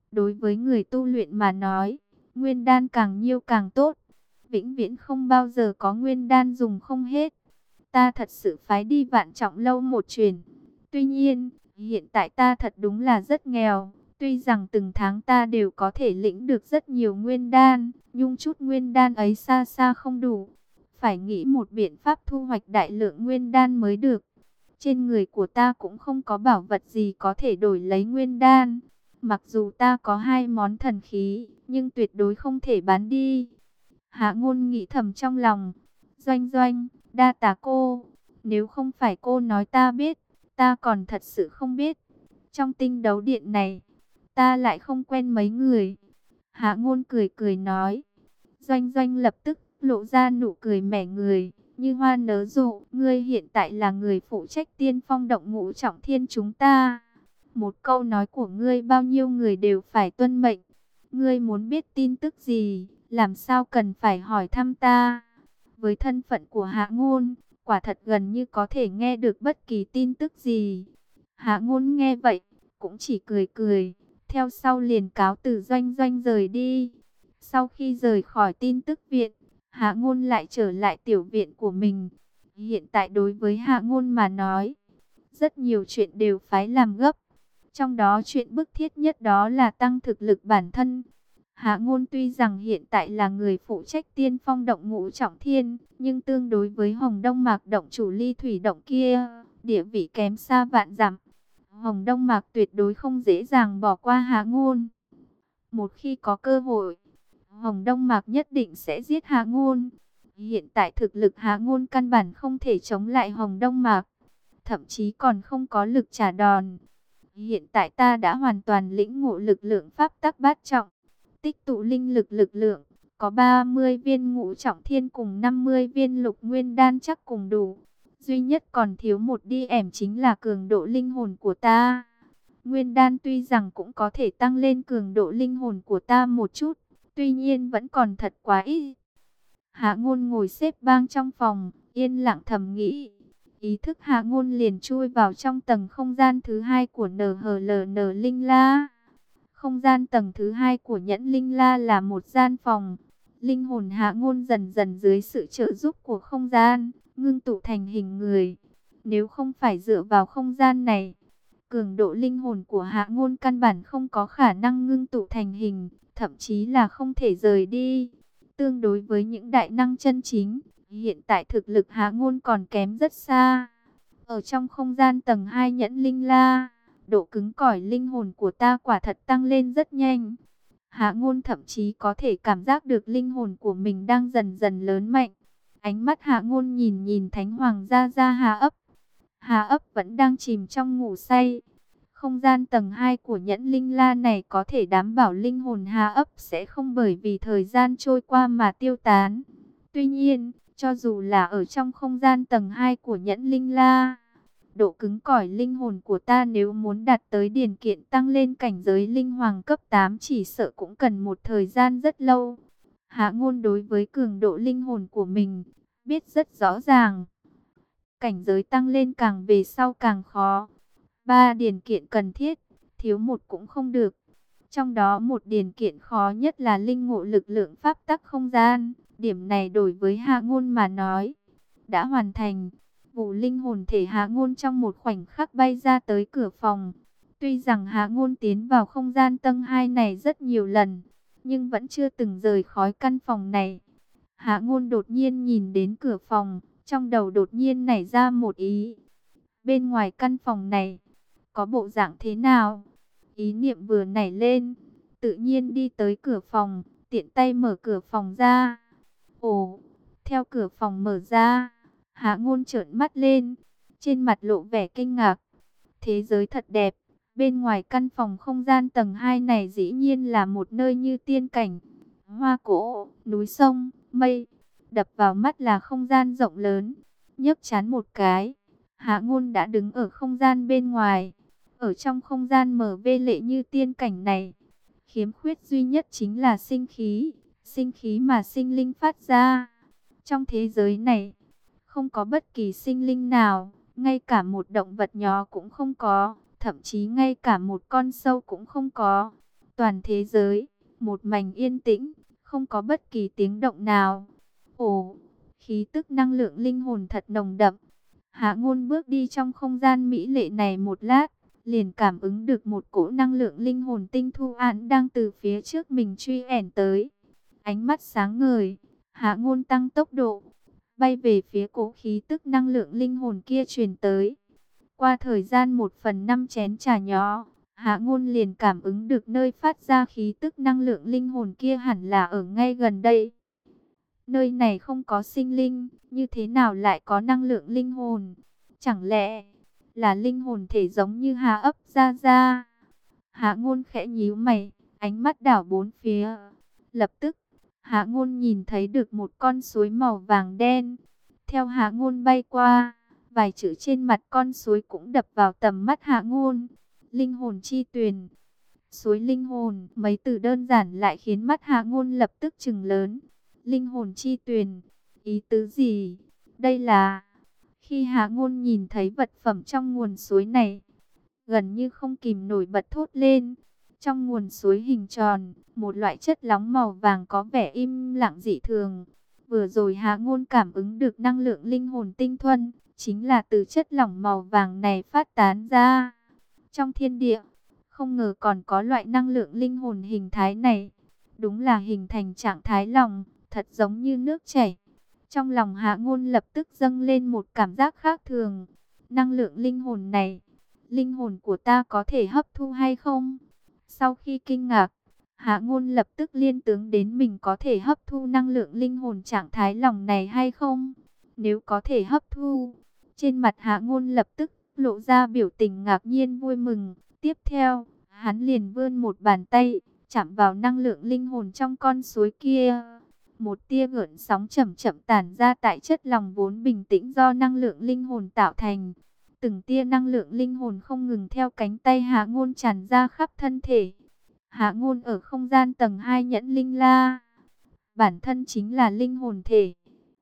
Đối với người tu luyện mà nói, nguyên đan càng nhiều càng tốt. Vĩnh viễn không bao giờ có nguyên đan dùng không hết. Ta thật sự phái đi Vạn Trọng Lâu một chuyến. Tuy nhiên, hiện tại ta thật đúng là rất nghèo. Tuy rằng từng tháng ta đều có thể lĩnh được rất nhiều nguyên đan, nhưng chút nguyên đan ấy xa xa không đủ. Phải nghĩ một biện pháp thu hoạch đại lượng nguyên đan mới được. Trên người của ta cũng không có bảo vật gì có thể đổi lấy nguyên đan. Mặc dù ta có 2 món thần khí, nhưng tuyệt đối không thể bán đi. Hạ Ngôn nghĩ thầm trong lòng. Doanh Doanh, đa tạ cô. Nếu không phải cô nói ta biết, ta còn thật sự không biết. Trong tinh đấu điện này, ta lại không quen mấy người. Hạ Ngôn cười cười nói. Doanh Doanh lập tức lộ ra nụ cười mẻ người, như hoa nở rộ. Ngươi hiện tại là người phụ trách Tiên Phong động Ngũ Trọng Thiên chúng ta. Một câu nói của ngươi bao nhiêu người đều phải tuân mệnh. Ngươi muốn biết tin tức gì, làm sao cần phải hỏi thăm ta. Với thân phận của Hạ Ngôn, quả thật gần như có thể nghe được bất kỳ tin tức gì. Hạ Ngôn nghe vậy, cũng chỉ cười cười, theo sau liền cáo từ Doanh Doanh rời đi. Sau khi rời khỏi tin tức viện, Hạ Ngôn lại trở lại tiểu viện của mình. Hiện tại đối với Hạ Ngôn mà nói, rất nhiều chuyện đều phải làm gấp. Trong đó chuyện bức thiết nhất đó là tăng thực lực bản thân. Hạ Ngôn tuy rằng hiện tại là người phụ trách Tiên Phong động Ngũ Trọng Thiên, nhưng tương đối với Hồng Đông Mạc động chủ Ly Thủy động kia, địa vị kém xa vạn dặm. Hồng Đông Mạc tuyệt đối không dễ dàng bỏ qua Hạ Ngôn. Một khi có cơ hội, Hồng Đông Mạc nhất định sẽ giết Hạ Ngôn. Hiện tại thực lực Hạ Ngôn căn bản không thể chống lại Hồng Đông Mạc, thậm chí còn không có lực trả đòn. Hiện tại ta đã hoàn toàn lĩnh ngộ lực lượng pháp tắc bát trọng, tích tụ linh lực lực lượng, có 30 viên Ngũ Trọng Thiên cùng 50 viên Lục Nguyên Đan chắc cùng đủ. Duy nhất còn thiếu một điểm chính là cường độ linh hồn của ta. Nguyên Đan tuy rằng cũng có thể tăng lên cường độ linh hồn của ta một chút, tuy nhiên vẫn còn thật quá ít. Hạ Ngôn ngồi xếp bằng trong phòng, yên lặng thầm nghĩ. Ý thức Hạ Ngôn liền chui vào trong tầng không gian thứ 2 của NHLN Linh La. Không gian tầng thứ 2 của Nhẫn Linh La là một gian phòng. Linh hồn Hạ Ngôn dần dần dưới sự trợ giúp của không gian, ngưng tụ thành hình người. Nếu không phải dựa vào không gian này, cường độ linh hồn của Hạ Ngôn căn bản không có khả năng ngưng tụ thành hình, thậm chí là không thể rời đi. Tương đối với những đại năng chân chính, hiện tại thực lực Hạ Ngôn còn kém rất xa. Ở trong không gian tầng 2 Nhẫn Linh La, độ cứng cỏi linh hồn của ta quả thật tăng lên rất nhanh. Hạ Ngôn thậm chí có thể cảm giác được linh hồn của mình đang dần dần lớn mạnh. Ánh mắt Hạ Ngôn nhìn nhìn Thánh Hoàng Gia Gia Hà ấp. Hà ấp vẫn đang chìm trong ngủ say. Không gian tầng 2 của Nhẫn Linh La này có thể đảm bảo linh hồn Hà ấp sẽ không bởi vì thời gian trôi qua mà tiêu tán. Tuy nhiên, cho dù là ở trong không gian tầng 2 của Nhẫn Linh La, độ cứng cỏi linh hồn của ta nếu muốn đạt tới điển kiện tăng lên cảnh giới linh hoàng cấp 8 chỉ sợ cũng cần một thời gian rất lâu. Hạ Ngôn đối với cường độ linh hồn của mình biết rất rõ ràng. Cảnh giới tăng lên càng về sau càng khó. 3 điển kiện cần thiết, thiếu một cũng không được. Trong đó một điển kiện khó nhất là linh ngộ lực lượng pháp tắc không gian. Điểm này đối với Hạ Ngôn mà nói đã hoàn thành. Vụ linh hồn thể Hạ Ngôn trong một khoảnh khắc bay ra tới cửa phòng. Tuy rằng Hạ Ngôn tiến vào không gian tầng 2 này rất nhiều lần, nhưng vẫn chưa từng rời khỏi căn phòng này. Hạ Ngôn đột nhiên nhìn đến cửa phòng, trong đầu đột nhiên nảy ra một ý. Bên ngoài căn phòng này có bộ dạng thế nào? Ý niệm vừa nảy lên, tự nhiên đi tới cửa phòng, tiện tay mở cửa phòng ra. Ồ, theo cửa phòng mở ra, Hạ Ngôn trợn mắt lên, trên mặt lộ vẻ kinh ngạc. Thế giới thật đẹp, bên ngoài căn phòng không gian tầng 2 này dĩ nhiên là một nơi như tiên cảnh. Hoa cỏ, núi sông, mây, đập vào mắt là không gian rộng lớn. Nhấc trán một cái, Hạ Ngôn đã đứng ở không gian bên ngoài. Ở trong không gian mở vê lệ như tiên cảnh này, khiếm khuyết duy nhất chính là sinh khí mà sinh linh phát ra. Trong thế giới này, không có bất kỳ sinh linh nào, ngay cả một động vật nhỏ cũng không có, thậm chí ngay cả một con sâu cũng không có. toàn thế giới, một mảnh yên tĩnh, không có bất kỳ tiếng động nào. Ồ, khí tức năng lượng linh hồn thật nồng đậm. Hạ Ngôn bước đi trong không gian mỹ lệ này một lát, liền cảm ứng được một cỗ năng lượng linh hồn tinh thu án đang từ phía trước mình truy ẻn tới. Ánh mắt sáng ngời, Hạ Ngôn tăng tốc độ, bay về phía cỗ khí tức năng lượng linh hồn kia truyền tới. Qua thời gian 1/5 chén trà nhỏ, Hạ Ngôn liền cảm ứng được nơi phát ra khí tức năng lượng linh hồn kia hẳn là ở ngay gần đây. Nơi này không có sinh linh, như thế nào lại có năng lượng linh hồn? Chẳng lẽ là linh hồn thể giống như Hạ ấp ra ra? Hạ Ngôn khẽ nhíu mày, ánh mắt đảo bốn phía. Lập tức, Hạ Ngôn nhìn thấy được một con suối màu vàng đen. Theo Hạ Ngôn bay qua, vài chữ trên mặt con suối cũng đập vào tầm mắt Hạ Ngôn. Linh hồn chi tuyền. Suối linh hồn, mấy từ đơn giản lại khiến mắt Hạ Ngôn lập tức trừng lớn. Linh hồn chi tuyền, ý tứ gì? Đây là... Khi Hạ Ngôn nhìn thấy vật phẩm trong nguồn suối này, gần như không kìm nổi bật thốt lên. Trong nguồn suối hình tròn, một loại chất lỏng màu vàng có vẻ im lặng dị thường. Vừa rồi Hạ Ngôn cảm ứng được năng lượng linh hồn tinh thuần, chính là từ chất lỏng màu vàng này phát tán ra. Trong thiên địa, không ngờ còn có loại năng lượng linh hồn hình thái này. Đúng là hình thành trạng thái lòng, thật giống như nước chảy. Trong lòng Hạ Ngôn lập tức dâng lên một cảm giác khác thường. Năng lượng linh hồn này, linh hồn của ta có thể hấp thu hay không? Sau khi kinh ngạc, Hạ Ngôn lập tức liên tưởng đến mình có thể hấp thu năng lượng linh hồn trạng thái lòng này hay không? Nếu có thể hấp thu, trên mặt Hạ Ngôn lập tức lộ ra biểu tình ngạc nhiên vui mừng. Tiếp theo, hắn liền vươn một bàn tay, chạm vào năng lượng linh hồn trong con suối kia. Một tia gợn sóng chậm chậm tản ra tại chất lỏng vốn bình tĩnh do năng lượng linh hồn tạo thành. Từng tia năng lượng linh hồn không ngừng theo cánh tay Hạ Ngôn tràn ra khắp thân thể. Hạ Ngôn ở không gian tầng 2 nhẫn linh la. Bản thân chính là linh hồn thể.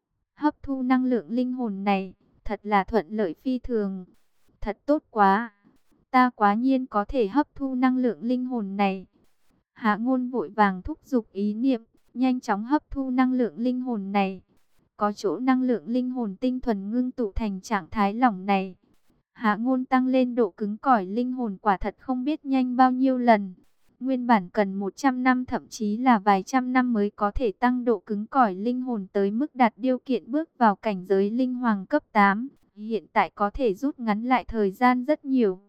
Hấp thu năng lượng linh hồn này, thật là thuận lợi phi thường. Thật tốt quá. Ta quá nhiên có thể hấp thu năng lượng linh hồn này. Hạ Ngôn vội vàng thúc giục ý niệm, nhanh chóng hấp thu năng lượng linh hồn này. Có chỗ năng lượng linh hồn tinh thuần ngưng tụ thành trạng thái lỏng này. Hạ Ngôn tăng lên độ cứng cỏi linh hồn quả thật không biết nhanh bao nhiêu lần. Nguyên bản cần 100 năm thậm chí là vài trăm năm mới có thể tăng độ cứng cỏi linh hồn tới mức đạt điều kiện bước vào cảnh giới linh hoàng cấp 8. Hiện tại có thể rút ngắn lại thời gian rất nhiều.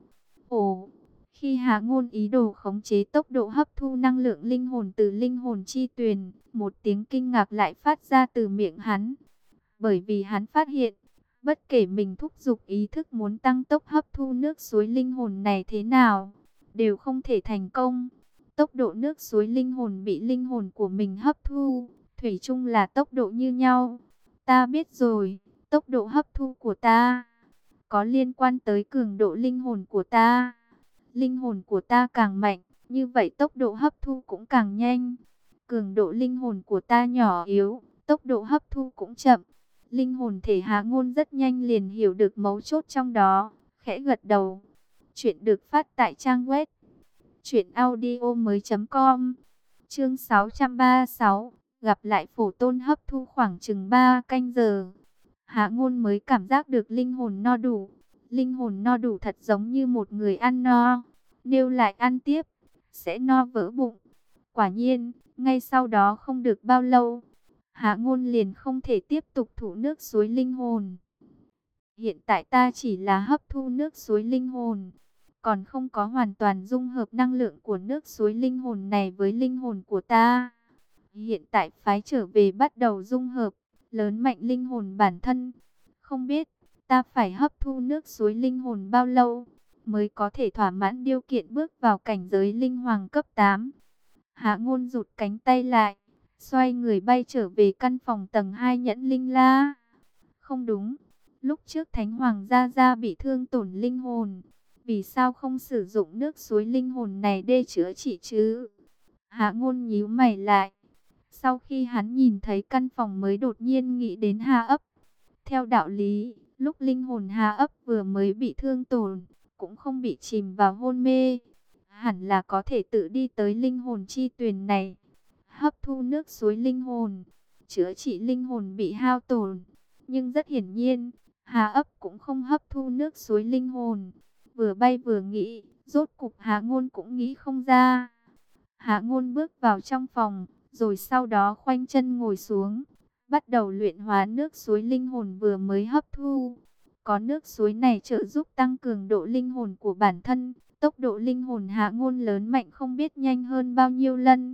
Ồ, khi Hạ Ngôn ý đồ khống chế tốc độ hấp thu năng lượng linh hồn từ linh hồn chi tuyền, một tiếng kinh ngạc lại phát ra từ miệng hắn. Bởi vì hắn phát hiện, bất kể mình thúc giục ý thức muốn tăng tốc hấp thu nước suối linh hồn này thế nào, đều không thể thành công. Tốc độ nước suối linh hồn bị linh hồn của mình hấp thu, thủy chung là tốc độ như nhau. Ta biết rồi, tốc độ hấp thu của ta có liên quan tới cường độ linh hồn của ta. Linh hồn của ta càng mạnh, như vậy tốc độ hấp thu cũng càng nhanh. Cường độ linh hồn của ta nhỏ yếu, tốc độ hấp thu cũng chậm. Linh hồn thể Hạ Ngôn rất nhanh liền hiểu được mấu chốt trong đó, khẽ gật đầu. Chuyện được phát tại trang web truyệnaudiomoi.com. Chương 636, gặp lại Phổ Tôn hấp thu khoảng chừng 3 canh giờ. Hạ Ngôn mới cảm giác được linh hồn no đủ. Linh hồn no đủ thật giống như một người ăn no, nếu lại ăn tiếp, sẽ no vỡ bụng. Quả nhiên, ngay sau đó không được bao lâu, Hạ Ngôn liền không thể tiếp tục thụ nước suối linh hồn. Hiện tại ta chỉ là hấp thu nước suối linh hồn, còn không có hoàn toàn dung hợp năng lượng của nước suối linh hồn này với linh hồn của ta. Hiện tại phái trở về bắt đầu dung hợp, lớn mạnh linh hồn bản thân. Không biết ta phải hấp thu nước suối linh hồn bao lâu mới có thể thỏa mãn điều kiện bước vào cảnh giới linh hoàng cấp 8. Hạ Ngôn rụt cánh tay lại, xoay người bay trở về căn phòng tầng 2 nhẫn linh la. Không đúng, lúc trước Thánh Hoàng Gia Gia bị thương tổn linh hồn, vì sao không sử dụng nước suối linh hồn này để chữa trị chứ? Hạ Ngôn nhíu mày lại. Sau khi hắn nhìn thấy căn phòng mới đột nhiên nghĩ đến Hà ấp. Theo đạo lý, lúc linh hồn Hà ấp vừa mới bị thương tổn, cũng không bị chìm vào hôn mê. hẳn là có thể tự đi tới linh hồn chi tuyền này, hấp thu nước suối linh hồn, chữa trị linh hồn bị hao tổn. Nhưng rất hiển nhiên, Hà ấp cũng không hấp thu nước suối linh hồn. Vừa bay vừa nghĩ, rốt cục Hà Ngôn cũng nghĩ không ra. Hà Ngôn bước vào trong phòng, rồi sau đó khoanh chân ngồi xuống, bắt đầu luyện hóa nước suối linh hồn vừa mới hấp thu. Có nước suối này trợ giúp tăng cường độ linh hồn của bản thân, tốc độ linh hồn Hạ Ngôn lớn mạnh không biết nhanh hơn bao nhiêu lần.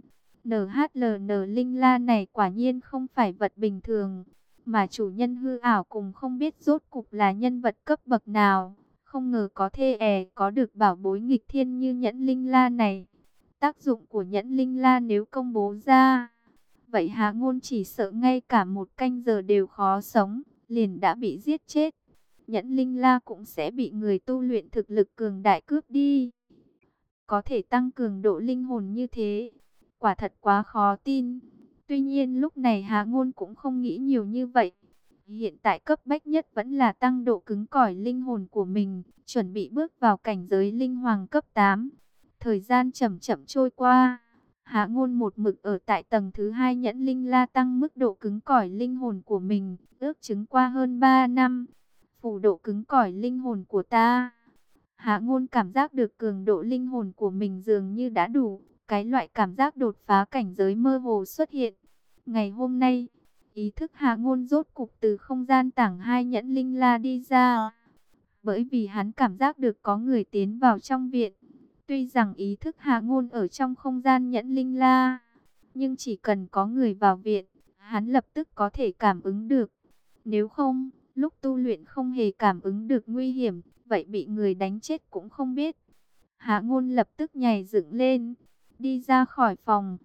NHLN Linh La này quả nhiên không phải vật bình thường, mà chủ nhân hư ảo cùng không biết rốt cục là nhân vật cấp bậc nào. Không ngờ có thể có được bảo bối nghịch thiên như nhẫn Linh La này. Tác dụng của nhẫn Linh La nếu công bố ra, vậy Hạ Ngôn chỉ sợ ngay cả một canh giờ đều khó sống, liền đã bị giết chết. Nhẫn Linh La cũng sẽ bị người tu luyện thực lực cường đại cướp đi. Có thể tăng cường độ linh hồn như thế, quả thật quá khó tin. Tuy nhiên lúc này Hạ Ngôn cũng không nghĩ nhiều như vậy. Hiện tại cấp bách nhất vẫn là tăng độ cứng cỏi linh hồn của mình, chuẩn bị bước vào cảnh giới linh hoàng cấp 8. Thời gian chậm chậm trôi qua, Hạ Ngôn một mực ở tại tầng thứ 2 nhẫn linh la, tăng mức độ cứng cỏi linh hồn của mình, ước chừng qua hơn 3 năm. Phủ độ cứng cỏi linh hồn của ta. Hạ Ngôn cảm giác được cường độ linh hồn của mình dường như đã đủ, cái loại cảm giác đột phá cảnh giới mơ hồ xuất hiện. Ngày hôm nay, ý thức Hạ Ngôn rốt cục từ không gian tảng 2 nhẫn linh la đi ra. Bởi vì hắn cảm giác được có người tiến vào trong viện. Tuy rằng ý thức Hạ Ngôn ở trong không gian nhẫn linh la, nhưng chỉ cần có người vào viện, hắn lập tức có thể cảm ứng được. Nếu không, lúc tu luyện không hề cảm ứng được nguy hiểm, vậy bị người đánh chết cũng không biết. Hạ Ngôn lập tức nhảy dựng lên, đi ra khỏi phòng.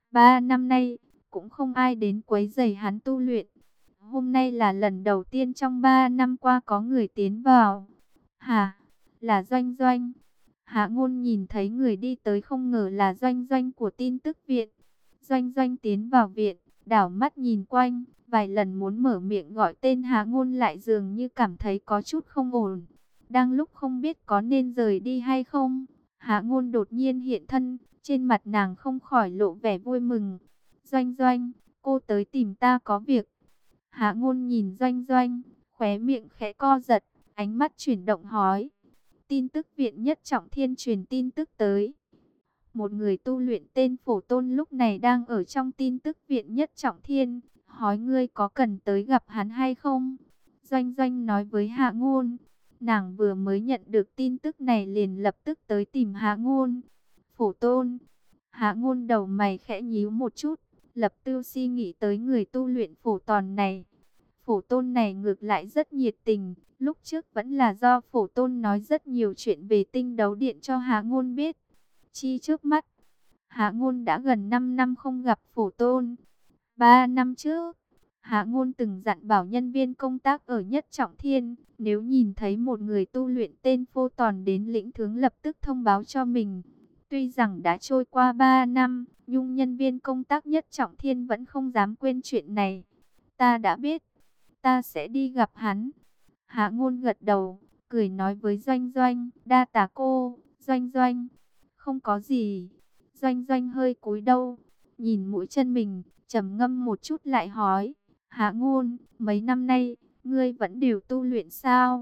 3 năm nay, cũng không ai đến quấy rầy hắn tu luyện. Hôm nay là lần đầu tiên trong 3 năm qua có người tiến vào. Hả? Là Doanh Doanh. Hạ Ngôn nhìn thấy người đi tới không ngờ là Doanh Doanh của tin tức viện. Doanh Doanh tiến vào viện, đảo mắt nhìn quanh, vài lần muốn mở miệng gọi tên Hạ Ngôn lại dường như cảm thấy có chút không ổn. Đang lúc không biết có nên rời đi hay không, Hạ Ngôn đột nhiên hiện thân, trên mặt nàng không khỏi lộ vẻ vui mừng. Doanh Doanh, cô tới tìm ta có việc. Hạ Ngôn nhìn Doanh Doanh, khóe miệng khẽ co giật, ánh mắt chuyển động hỏi. Tin tức viện Nhất Trọng Thiên truyền tin tức tới. Một người tu luyện tên Phổ Tôn lúc này đang ở trong tin tức viện Nhất Trọng Thiên, hỏi ngươi có cần tới gặp hắn hay không? Doanh Doanh nói với Hạ Ngôn. Nàng vừa mới nhận được tin tức này liền lập tức tới tìm Hạ Ngôn. Phổ Tôn. Hạ Ngôn đầu mày khẽ nhíu một chút, lập tức suy nghĩ tới người tu luyện Phổ Tòn này. Phổ Tôn này ngược lại rất nhiệt tình, lúc trước vẫn là do Phổ Tôn nói rất nhiều chuyện về tinh đấu điện cho Hạ Ngôn biết. Chi trước mắt, Hạ Ngôn đã gần 5 năm không gặp Phổ Tôn. 3 năm trước, Hạ Ngôn từng dặn bảo nhân viên công tác ở Nhất Trọng Thiên, nếu nhìn thấy một người tu luyện tên Phổ Tòn đến lĩnh thướng lập tức thông báo cho mình. Tuy rằng đã trôi qua 3 năm, nhưng nhân viên công tác Nhất Trọng Thiên vẫn không dám quên chuyện này. Ta đã biết, ta sẽ đi gặp hắn. Hạ Ngôn gật đầu, cười nói với Doanh Doanh, đa tạ cô. Doanh Doanh, không có gì. Doanh Doanh hơi cúi đầu, nhìn mũi chân mình, trầm ngâm một chút lại hỏi. Hạ Ngôn, mấy năm nay, ngươi vẫn đều tu luyện sao?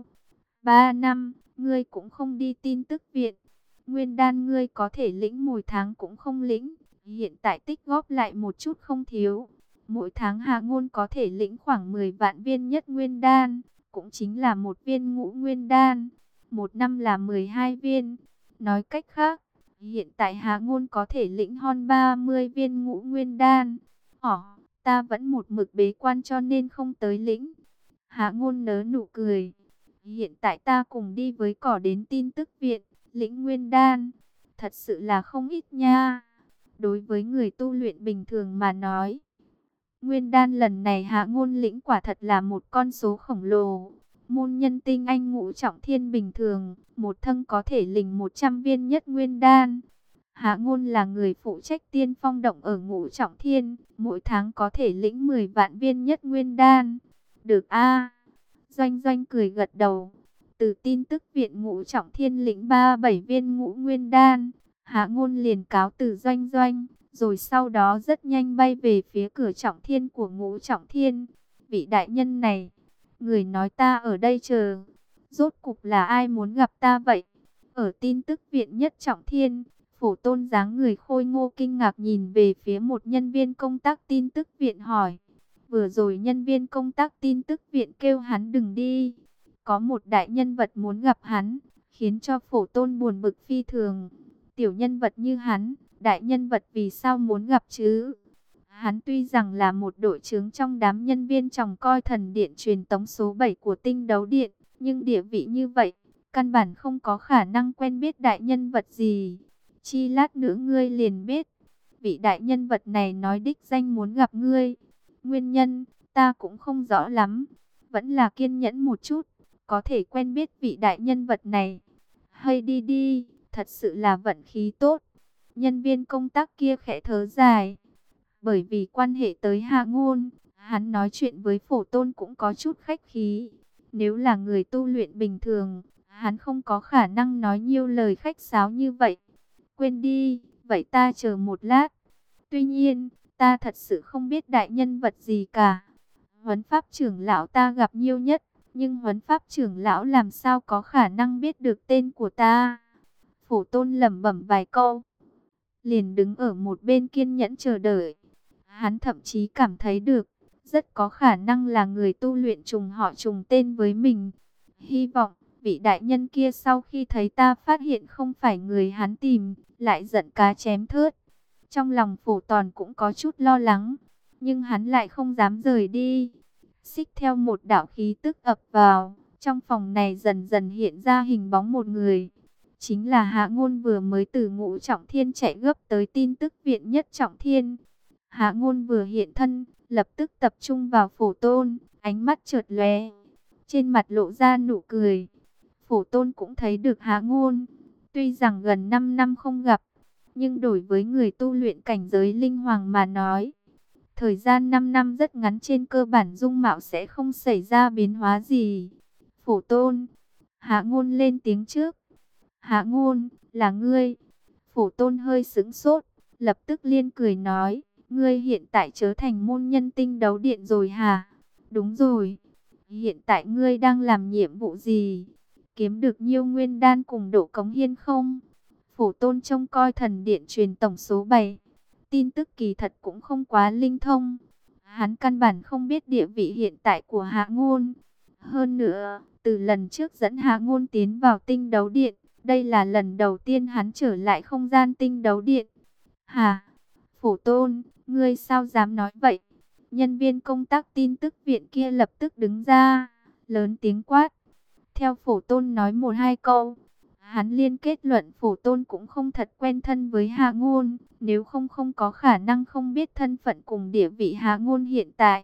3 năm, ngươi cũng không đi tin tức viện. Nguyên đan ngươi có thể lĩnh mỗi tháng cũng không lĩnh. Hiện tại tích góp lại một chút không thiếu. Mỗi tháng Hạ Ngôn có thể lĩnh khoảng 10 vạn viên nhất nguyên đan, cũng chính là một viên ngũ nguyên đan. Một năm là 12 viên. Nói cách khác, hiện tại Hạ Ngôn có thể lĩnh hơn 30 viên ngũ nguyên đan. Ta vẫn một mực bế quan cho nên không tới lĩnh. Hạ Ngôn nở nụ cười. Hiện tại ta cùng đi với cỏ đến tin tức viện, lĩnh nguyên đan. Thật sự là không ít nha. Đối với người tu luyện bình thường mà nói, nguyên đan lần này Hạ Ngôn lĩnh quả thật là một con số khổng lồ. Môn nhân tinh anh ngũ trọng thiên bình thường, một thân có thể lĩnh 100 viên nhất nguyên đan. Hạ Ngôn là người phụ trách tiên phong động ở ngũ trọng thiên, mỗi tháng có thể lĩnh 10 vạn viên nhất nguyên đan. Được a. Doanh Doanh cười gật đầu. Từ tin tức viện ngũ trọng thiên lĩnh 37 viên ngũ nguyên đan, Hạ Ngôn liền cáo từ Doanh Doanh, rồi sau đó rất nhanh bay về phía cửa Trọng Thiên của Ngũ Trọng Thiên. Vị đại nhân này, người nói ta ở đây chờ, rốt cục là ai muốn gặp ta vậy? Ở tin tức viện Nhất Trọng Thiên, Phổ Tôn dáng người khôi ngô kinh ngạc nhìn về phía một nhân viên công tác tin tức viện hỏi. Vừa rồi nhân viên công tác tin tức viện kêu hắn đừng đi. Có một đại nhân vật muốn gặp hắn, khiến cho Phổ Tôn buồn bực phi thường. Tiểu nhân vật như hắn, đại nhân vật vì sao muốn gặp chứ? Hắn tuy rằng là một đội trưởng trong đám nhân viên trông coi thần điện truyền tống số 7 của tinh đấu điện, nhưng địa vị như vậy, căn bản không có khả năng quen biết đại nhân vật gì. Chi lát nữa ngươi liền biết, vị đại nhân vật này nói đích danh muốn gặp ngươi. Nguyên nhân, ta cũng không rõ lắm, vẫn là kiên nhẫn một chút, có thể quen biết vị đại nhân vật này. Hay đi đi, thật sự là vận khí tốt. Nhân viên công tác kia khẽ thở dài. Bởi vì quan hệ tới Hạ Ngôn, hắn nói chuyện với Phổ Tôn cũng có chút khách khí. Nếu là người tu luyện bình thường, hắn không có khả năng nói nhiều lời khách sáo như vậy. Quên đi, vậy ta chờ một lát. Tuy nhiên, ta thật sự không biết đại nhân vật gì cả. Huấn Pháp trưởng lão ta gặp nhiều nhất, nhưng Huấn Pháp trưởng lão làm sao có khả năng biết được tên của ta? Phổ Tôn lẩm bẩm vài câu, liền đứng ở một bên kiên nhẫn chờ đợi. Hắn thậm chí cảm thấy được, rất có khả năng là người tu luyện trùng họ trùng tên với mình. Hy vọng, vị đại nhân kia sau khi thấy ta phát hiện không phải người hắn tìm, lại giận cá chém thớt. Trong lòng Phổ Tòn cũng có chút lo lắng, nhưng hắn lại không dám rời đi. Xích theo một đạo khí tức ập vào, trong phòng này dần dần hiện ra hình bóng một người. Chính là Hạ Ngôn vừa mới từ Ngũ Trọng Thiên chạy gấp tới tin tức viện Nhất Trọng Thiên. Hạ Ngôn vừa hiện thân, lập tức tập trung vào Phổ Tôn, ánh mắt chợt lóe, trên mặt lộ ra nụ cười. Phổ Tôn cũng thấy được Hạ Ngôn, tuy rằng gần 5 năm không gặp, nhưng đối với người tu luyện cảnh giới linh hoàng mà nói, thời gian 5 năm rất ngắn, trên cơ bản dung mạo sẽ không xảy ra biến hóa gì. Phổ Tôn, Hạ Ngôn lên tiếng trước. Hạ Ngôn, là ngươi? Phổ Tôn hơi sững sốt, lập tức liên cười nói, ngươi hiện tại trở thành môn nhân tinh đấu điện rồi hả? Đúng rồi. Hiện tại ngươi đang làm nhiệm vụ gì? Kiếm được nhiêu nguyên đan cùng độ cống hiên không? Phổ Tôn trông coi thần điện truyền tổng số 7. Tin tức kỳ thật cũng không quá linh thông. Hắn căn bản không biết địa vị hiện tại của Hạ Ngôn. Hơn nữa, từ lần trước dẫn Hạ Ngôn tiến vào tinh đấu điện, đây là lần đầu tiên hắn trở lại không gian tinh đấu điện. Hả? Phổ Tôn, ngươi sao dám nói vậy? Nhân viên công tác tin tức viện kia lập tức đứng ra, lớn tiếng quát. Theo Phổ Tôn nói một hai câu, hắn liên kết luận Phổ Tôn cũng không thật quen thân với Hạ Ngôn, nếu không không có khả năng không biết thân phận cùng địa vị Hạ Ngôn hiện tại.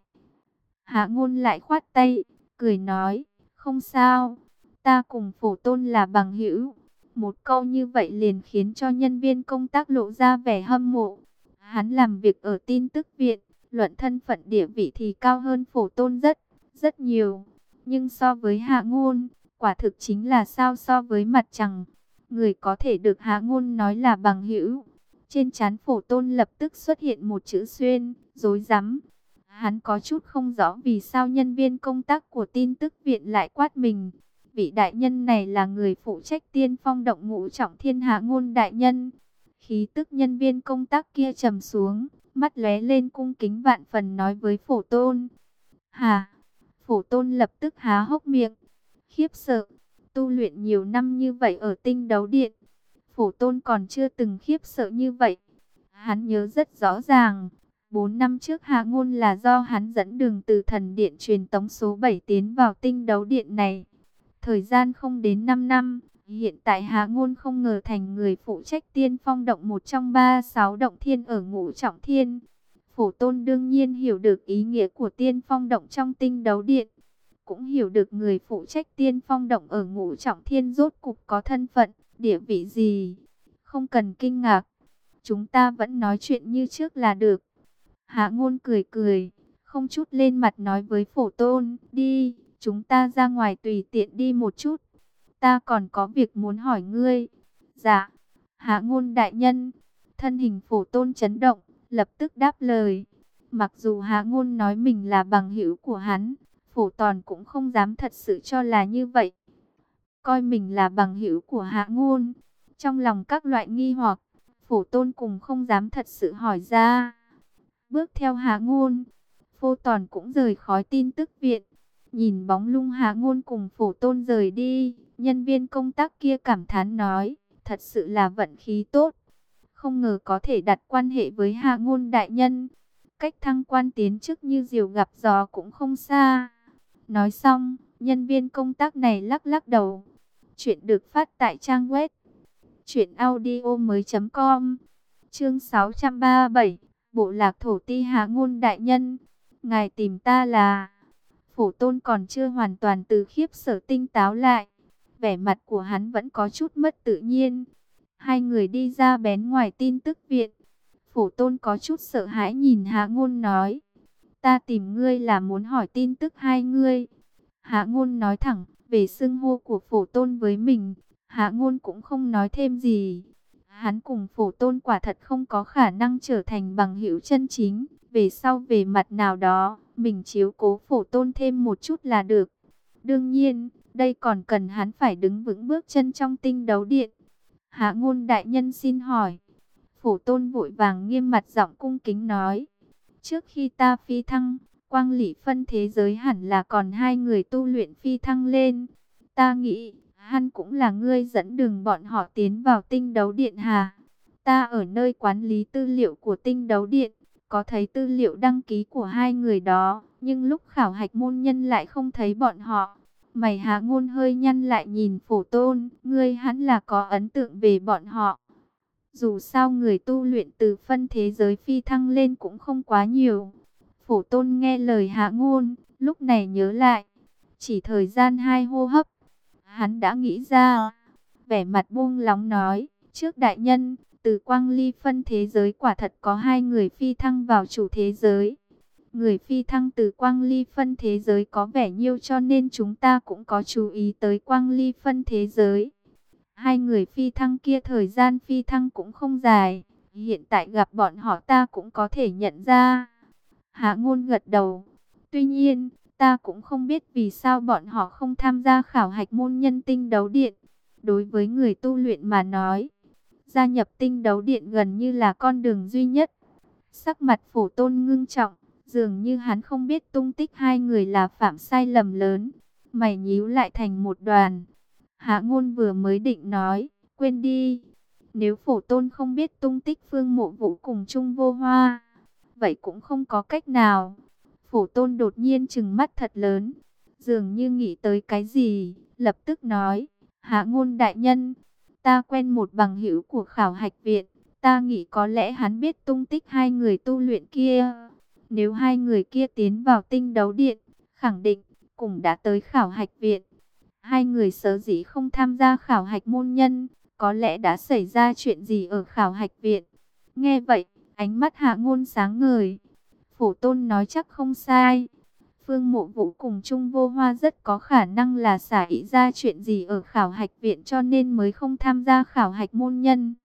Hạ Ngôn lại khoát tay, cười nói, không sao, ta cùng Phổ Tôn là bằng hữu. Một câu như vậy liền khiến cho nhân viên công tác lộ ra vẻ hâm mộ. Hắn làm việc ở tin tức viện, luận thân phận địa vị thì cao hơn Phổ Tôn rất nhiều. Nhưng so với Hạ Ngôn, quả thực chính là sao so với mặt trăng. Người có thể được Hạ Ngôn nói là bằng hữu. Trên trán Phổ Tôn lập tức xuất hiện một chữ xuyên, rối rắm. Hắn có chút không rõ vì sao nhân viên công tác của tin tức viện lại quát mình. Vị đại nhân này là người phụ trách Tiên Phong động Ngũ Trọng Thiên Hạ Ngôn đại nhân. Khí tức nhân viên công tác kia trầm xuống, mắt lóe lên cung kính vạn phần nói với Phổ Tôn. Hả? Phổ Tôn lập tức há hốc miệng, khiếp sợ. Tu luyện nhiều năm như vậy ở tinh đấu điện, Phổ Tôn còn chưa từng khiếp sợ như vậy. Hắn nhớ rất rõ ràng, 4 năm trước Hạ Ngôn là do hắn dẫn đường từ thần điện truyền tống số 7 tiến vào tinh đấu điện này. Thời gian không đến 5 năm, hiện tại Hạ Ngôn không ngờ thành người phụ trách Tiên Phong động, một trong 36 động thiên ở Ngũ Trọng Thiên. Phổ Tôn đương nhiên hiểu được ý nghĩa của Tiên Phong động trong tinh đấu điện, cũng hiểu được người phụ trách Tiên Phong động ở Ngũ Trọng Thiên rốt cục có thân phận, địa vị gì. Không cần kinh ngạc, chúng ta vẫn nói chuyện như trước là được. Hạ Ngôn cười cười, không chút lên mặt nói với Phổ Tôn, đi, chúng ta ra ngoài tùy tiện đi một chút. Ta còn có việc muốn hỏi ngươi. Dạ. Hạ Ngôn đại nhân. Thân hình Phổ Tôn chấn động, lập tức đáp lời. Mặc dù Hạ Ngôn nói mình là bằng hữu của hắn, Phổ Tòn cũng không dám thật sự cho là như vậy. Coi mình là bằng hữu của Hạ Ngôn. Trong lòng các loại nghi hoặc, Phổ Tôn cùng không dám thật sự hỏi ra. Bước theo Hạ Ngôn, Phổ Tòn cũng rời khỏi tin tức viện. Nhìn bóng lưng Hạ Ngôn cùng Phổ Tôn rời đi, nhân viên công tác kia cảm thán nói, thật sự là vận khí tốt. Không ngờ có thể đặt quan hệ với Hạ Ngôn đại nhân. Cách thăng quan tiến chức như diều gặp gió cũng không xa. Nói xong, nhân viên công tác này lắc lắc đầu. Chuyện được phát tại trang web truyệnaudiomoi.com. Chương 637, Bộ lạc thổ ti Hạ Ngôn đại nhân. Ngài tìm ta là... Phổ Tôn còn chưa hoàn toàn từ khiếp sợ tinh táo lại. Vẻ mặt của hắn vẫn có chút mất tự nhiên. Hai người đi ra bén ngoài tin tức viện. Phổ Tôn có chút sợ hãi nhìn Hạ Ngôn nói. Ta tìm ngươi là muốn hỏi tin tức hai ngươi. Hạ Ngôn nói thẳng về xưng hô của Phổ Tôn với mình. Hạ Ngôn cũng không nói thêm gì. Hắn cùng Phổ Tôn quả thật không có khả năng trở thành bằng hữu chân chính. Về sau về mặt nào đó, mình chiếu cố Phổ Tôn thêm một chút là được. Đương nhiên, đây còn cần hắn phải đứng vững bước chân trong tinh đấu điện. Hạ Ngôn đại nhân xin hỏi. Phổ Tôn vội vàng nghiêm mặt giọng cung kính nói. Trước khi ta phi thăng, Quang Lỷ phân thế giới hẳn là còn hai người tu luyện phi thăng lên. Ta nghĩ, hắn cũng là ngươi dẫn đường bọn họ tiến vào tinh đấu điện hà. Ta ở nơi quản lý tư liệu của tinh đấu điện, có thấy tư liệu đăng ký của hai người đó, nhưng lúc khảo hạch môn nhân lại không thấy bọn họ. Mày Hạ Ngôn hơi nhăn lại nhìn Phổ Tôn, ngươi hẳn là có ấn tượng về bọn họ. Dù sao người tu luyện từ phân thế giới phi thăng lên cũng không quá nhiều. Phổ Tôn nghe lời Hạ Ngôn, lúc này nhớ lại. Chỉ thời gian 2 hô hấp, hắn đã nghĩ ra. Vẻ mặt buông lóng nói, trước đại nhân, từ Quang Ly phân thế giới quả thật có hai người phi thăng vào chủ thế giới. Người phi thăng từ Quang Ly phân thế giới có vẻ nhiều cho nên chúng ta cũng có chú ý tới Quang Ly phân thế giới. Hai người phi thăng kia thời gian phi thăng cũng không dài. Hiện tại gặp bọn họ ta cũng có thể nhận ra. Hạ Ngôn gật đầu. Tuy nhiên, ta cũng không biết vì sao bọn họ không tham gia khảo hạch môn nhân tinh đấu điện. Đối với người tu luyện mà nói, gia nhập tinh đấu điện gần như là con đường duy nhất. Sắc mặt Phổ Tôn ngưng trọng, dường như hắn không biết tung tích hai người là phạm sai lầm lớn. Mày nhíu lại thành một đoàn. Hạ Ngôn vừa mới định nói, quên đi. Nếu Phổ Tôn không biết tung tích Phương Mộ Vũ cùng Trung Vô Hoa, vậy cũng không có cách nào. Phổ Tôn đột nhiên trừng mắt thật lớn, dường như nghĩ tới cái gì, lập tức nói, Hạ Ngôn đại nhân, ta quen một bằng hữu của khảo hạch viện, ta nghĩ có lẽ hắn biết tung tích hai người tu luyện kia. Nếu hai người kia tiến vào tinh đấu điện, khẳng định cũng đã tới khảo hạch viện. Hai người sở dĩ không tham gia khảo hạch môn nhân, có lẽ đã xảy ra chuyện gì ở khảo hạch viện. Nghe vậy, ánh mắt Hạ Ngôn sáng ngời. Phổ Tôn nói chắc không sai. Phương Mộ Vũ cùng Trung Vô Hoa rất có khả năng là xảy ra chuyện gì ở khảo hạch viện cho nên mới không tham gia khảo hạch môn nhân.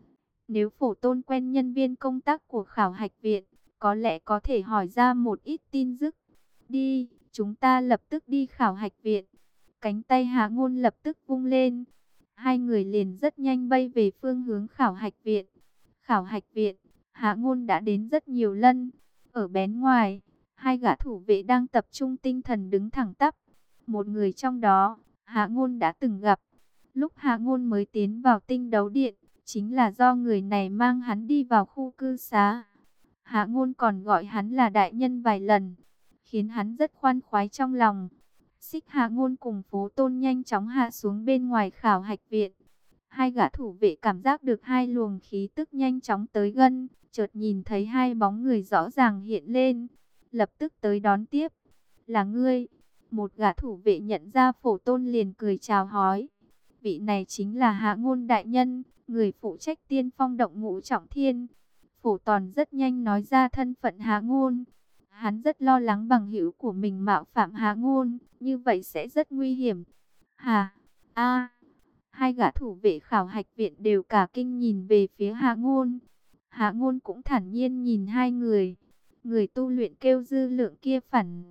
Nếu Phổ Tôn quen nhân viên công tác của khảo hạch viện, có lẽ có thể hỏi ra một ít tin tức. Đi, chúng ta lập tức đi khảo hạch viện. Cánh tay Hạ Ngôn lập tức vung lên. Hai người liền rất nhanh bay về phương hướng khảo hạch viện. Khảo hạch viện, Hạ Ngôn đã đến rất nhiều lần. Ở bén ngoài, hai gã thủ vệ đang tập trung tinh thần đứng thẳng tắp. Một người trong đó, Hạ Ngôn đã từng gặp. Lúc Hạ Ngôn mới tiến vào tinh đấu điện, chính là do người này mang hắn đi vào khu cư xá. Hạ Ngôn còn gọi hắn là đại nhân vài lần, khiến hắn rất khoan khoái trong lòng. Xích Hạ Ngôn cùng Phổ Tôn nhanh chóng hạ xuống bên ngoài khảo hạch viện. Hai gã thủ vệ cảm giác được hai luồng khí tức nhanh chóng tới gần, chợt nhìn thấy hai bóng người rõ ràng hiện lên, lập tức tới đón tiếp. Là ngươi? Một gã thủ vệ nhận ra Phổ Tôn liền cười chào hỏi. Vị này chính là Hạ Ngôn đại nhân, người phụ trách Tiên Phong động Ngũ Trọng Thiên. Phổ Tòn rất nhanh nói ra thân phận Hạ Ngôn. Hắn rất lo lắng bằng hữu của mình mạo phạm Hạ Ngôn, như vậy sẽ rất nguy hiểm. Hà, Hai gã thủ vệ khảo hạch viện đều cả kinh nhìn về phía Hạ Ngôn. Hạ Ngôn cũng thản nhiên nhìn hai người. Người tu luyện kêu Dư Lượng kia phản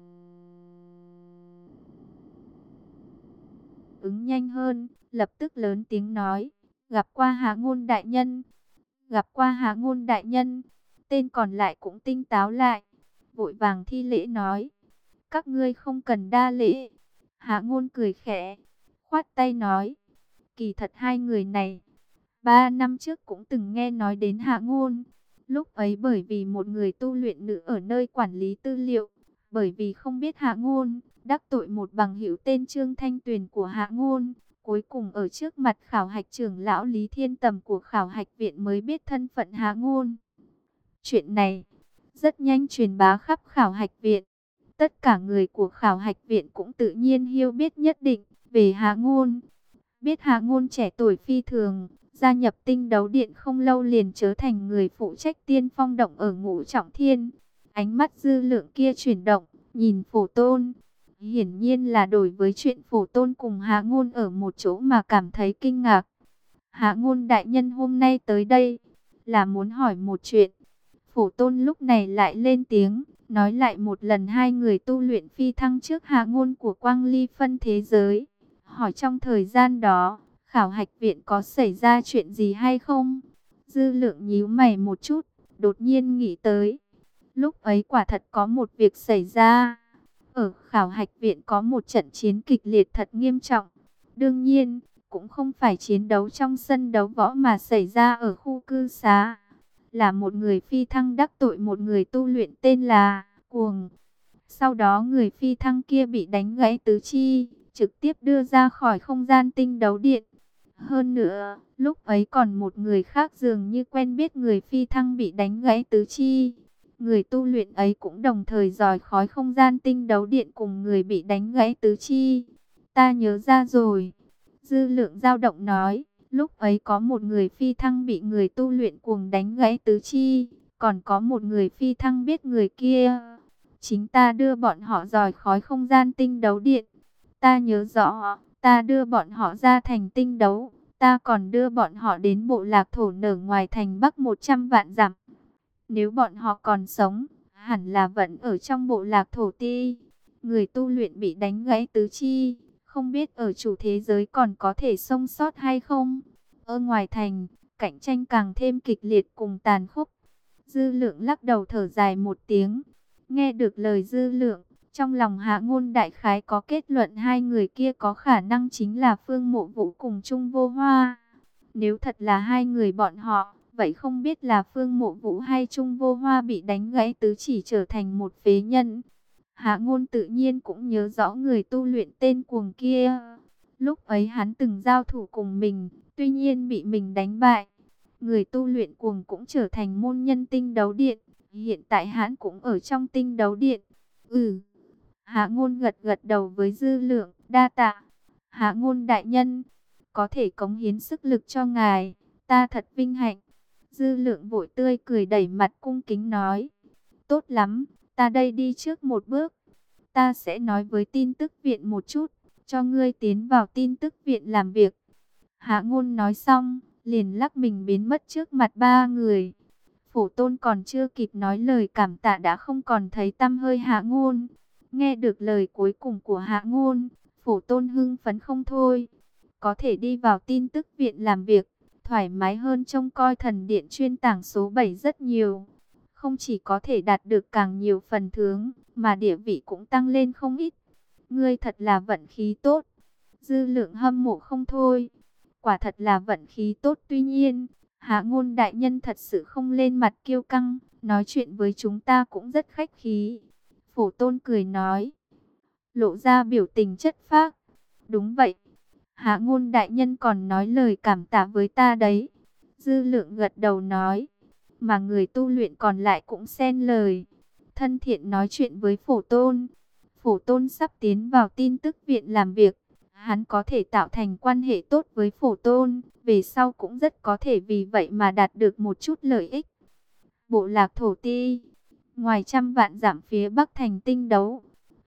ứng nhanh hơn, lập tức lớn tiếng nói, gặp qua Hạ Ngôn đại nhân, gặp qua Hạ Ngôn đại nhân. Tên còn lại cũng tinh táo lại, vội vàng thi lễ nói, các ngươi không cần đa lễ. Hạ Ngôn cười khẽ, khoát tay nói, kỳ thật hai người này, 3 năm trước cũng từng nghe nói đến Hạ Ngôn. Lúc ấy bởi vì một người tu luyện nữ ở nơi quản lý tư liệu, bởi vì không biết Hạ Ngôn, đắc tội một bằng hữu tên Trương Thanh Tuyền của Hạ Ngôn. Cuối cùng ở trước mặt khảo hạch trưởng lão Lý Thiên Tầm của khảo hạch viện mới biết thân phận Hạ Ngôn. Chuyện này rất nhanh truyền bá khắp khảo hạch viện. Tất cả người của khảo hạch viện cũng tự nhiên hiểu biết nhất định về Hạ Ngôn. Biết Hạ Ngôn trẻ tuổi phi thường, gia nhập Tinh Đấu Điện không lâu liền trở thành người phụ trách tiên phong động ở Ngũ Trọng Thiên. Ánh mắt Dư Lượng kia chuyển động, nhìn Phổ Tôn. Hiển nhiên là đối với chuyện Phổ Tôn cùng Hạ Ngôn ở một chỗ mà cảm thấy kinh ngạc. Hạ Ngôn đại nhân hôm nay tới đây là muốn hỏi một chuyện. Phổ Tôn lúc này lại lên tiếng, nói lại một lần hai người tu luyện phi thăng trước Hạ Ngôn của Quang Ly phân thế giới. Hỏi trong thời gian đó, khảo hạch viện có xảy ra chuyện gì hay không? Dư Lượng nhíu mày một chút, đột nhiên nghĩ tới. Lúc ấy quả thật có một việc xảy ra. Ở khảo hạch viện có một trận chiến kịch liệt thật nghiêm trọng. Đương nhiên, cũng không phải chiến đấu trong sân đấu võ mà xảy ra ở khu cư xá. Là một người phi thăng đắc tội một người tu luyện tên là Cuồng. Sau đó người phi thăng kia bị đánh gãy tứ chi, trực tiếp đưa ra khỏi không gian tinh đấu điện. Hơn nữa, lúc ấy còn một người khác dường như quen biết người phi thăng bị đánh gãy tứ chi. Người tu luyện ấy cũng đồng thời rời khỏi không gian tinh đấu điện cùng người bị đánh gãy tứ chi. Ta nhớ ra rồi. Dư Lượng dao động nói, lúc ấy có một người phi thăng bị người tu luyện Cuồng đánh gãy tứ chi. Còn có một người phi thăng biết người kia. Chính ta đưa bọn họ rời khỏi không gian tinh đấu điện. Ta nhớ rõ, ta đưa bọn họ ra thành tinh đấu. Ta còn đưa bọn họ đến bộ lạc thổ nở ngoài thành Bắc 100 vạn dặm. Nếu bọn họ còn sống, hẳn là vẫn ở trong bộ lạc thổ ti. Người tu luyện bị đánh gãy tứ chi, không biết ở chủ thế giới còn có thể sống sót hay không. Ở ngoài thành, cạnh tranh càng thêm kịch liệt cùng tàn khốc. Dư Lượng lắc đầu thở dài một tiếng. Nghe được lời Dư Lượng, trong lòng Hạ Ngôn đại khái có kết luận hai người kia có khả năng chính là Phương Mộ Vũ cùng Trung Vô Hoa. Nếu thật là hai người bọn họ, vậy không biết là Phương Mộ Vũ hay Trung Vô Hoa bị đánh gãy tứ chỉ trở thành một phế nhân. Hạ Ngôn tự nhiên cũng nhớ rõ người tu luyện tên Cuồng kia. Lúc ấy hắn từng giao thủ cùng mình, tuy nhiên bị mình đánh bại. Người tu luyện Cuồng cũng trở thành môn nhân tinh đấu điện. Hiện tại hắn cũng ở trong tinh đấu điện. Hạ Ngôn gật gật đầu với Dư Lượng, đa tạ. Hạ Ngôn đại nhân, có thể cống hiến sức lực cho ngài, ta thật vinh hạnh. Dư Lượng vội tươi cười đẩy mặt cung kính nói, tốt lắm, ta đây đi trước một bước. Ta sẽ nói với tin tức viện một chút, cho ngươi tiến vào tin tức viện làm việc. Hạ Ngôn nói xong, liền lắc mình biến mất trước mặt ba người. Phổ Tôn còn chưa kịp nói lời cảm tạ đã không còn thấy tăm hơi Hạ Ngôn. Nghe được lời cuối cùng của Hạ Ngôn, Phổ Tôn hưng phấn không thôi. Có thể đi vào tin tức viện làm việc, thoải mái hơn trông coi thần điện chuyên tảng số 7 rất nhiều. Không chỉ có thể đạt được càng nhiều phần thưởng, mà địa vị cũng tăng lên không ít. Ngươi thật là vận khí tốt. Dư Lượng hâm mộ không thôi. Quả thật là vận khí tốt, tuy nhiên Hạ Ngôn đại nhân thật sự không lên mặt kiêu căng, nói chuyện với chúng ta cũng rất khách khí. Phổ Tôn cười nói, lộ ra biểu tình chất phác. Đúng vậy, Hạ Ngôn đại nhân còn nói lời cảm tạ với ta đấy. Dư Lượng gật đầu nói, mà người tu luyện còn lại cũng xen lời, thân thiện nói chuyện với Phổ Tôn. Phổ Tôn sắp tiến vào tin tức viện làm việc, hắn có thể tạo thành quan hệ tốt với Phổ Tôn, về sau cũng rất có thể vì vậy mà đạt được một chút lợi ích. Bộ lạc thổ ti, ngoài trăm vạn dặm phía bắc thành tinh đấu,